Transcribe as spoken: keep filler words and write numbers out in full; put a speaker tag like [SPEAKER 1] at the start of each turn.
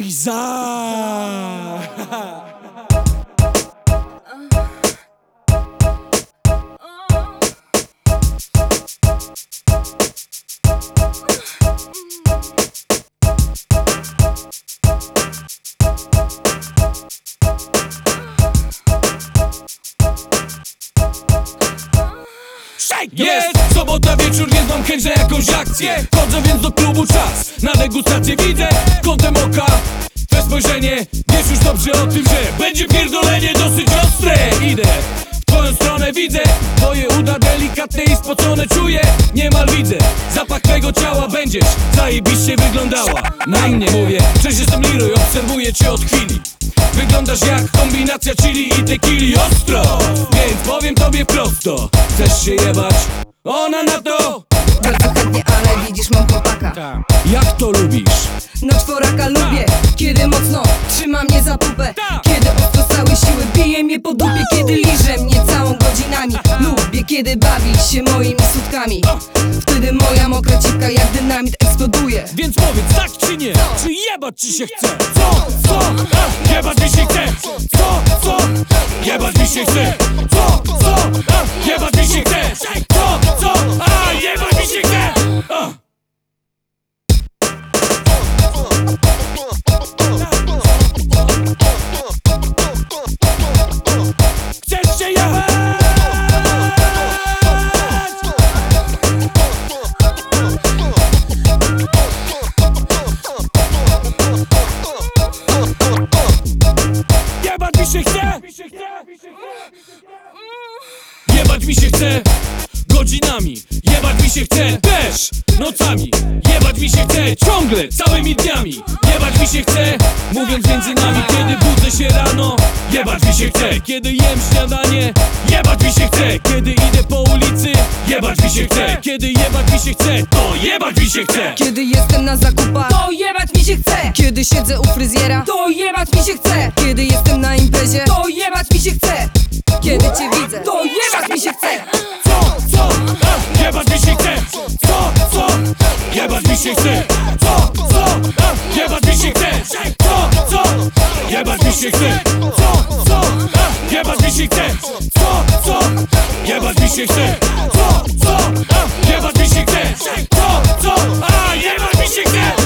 [SPEAKER 1] Iza!
[SPEAKER 2] Jest sobota wieczór, więc mam chęć na jakąś akcję. Chodzę więc do klubu, czas na degustację. Widzę kątem oka twe spojrzenie. Wiesz już dobrze o tym, że będzie pierdolenie dosyć ostre. Idę w twoją stronę, widzę twoje uda delikatne i spocone. Czuję, niemal widzę zapach twego ciała. Będziesz zajebiście wyglądała na mnie. Mówię, przecież jestem Leroy, obserwuję cię od chwili. Wyglądasz jak kombinacja chili i tequili. Ostro, więc powiem tobie prosto. Chcesz się jebać? Ona na to!
[SPEAKER 3] Bardzo chętnie, ale widzisz, mam chłopaka.
[SPEAKER 2] Jak to lubisz?
[SPEAKER 3] No czworaka lubię, kiedy mocno trzyma mnie za pupę, kiedy ostro całe siły bije mnie po dupie, kiedy liże mnie całą godzinami. Lubię, kiedy bawić się moimi sutkami. Wtedy moja mokra cipka jak dynamit eksploduje.
[SPEAKER 2] Więc powiedz tak czy nie? Czy jebać ci się chce? Co? Co? A, jebać mi się chce! Co? Co? Jebać mi się chce! Co? Co? A, jebać mi się chce! Co? Co? A, jebać mi się chce! A. Chcesz się jebać? Jebać mi się chce! Jebać mi się chce godzinami, jebać mi się chce też nocami, jebać mi się chce ciągle, całymi dniami. Jebać mi się chce, mówiąc między nami, kiedy budzę się rano. Jebać mi się chce, kiedy jem śniadanie. Jebać mi się chce, kiedy idę po ulicy. Jebać mi się chce, kiedy jebać mi się chce. To jebać mi się chce.
[SPEAKER 3] Kiedy jestem na zakupach, to jebać mi się chce. Kiedy siedzę u fryzjera, to jebać mi się chce. Kiedy jestem na imprezie, to jebać mi się chce. Kiedy cię widzę, to jebać mi się chce.
[SPEAKER 2] Co? Co? A, jebać mi się chce! Co? Co? Jebać mi się chce! Co? Co? A, jebać mi się chce! Co? Co? Jebać mi się chce! Co? Co? A, jebać mi się chce! Co? Co? Jebać mi się chce! Co? Co? A, jebać mi się chce! Co? Co? A, jebać mi się chce!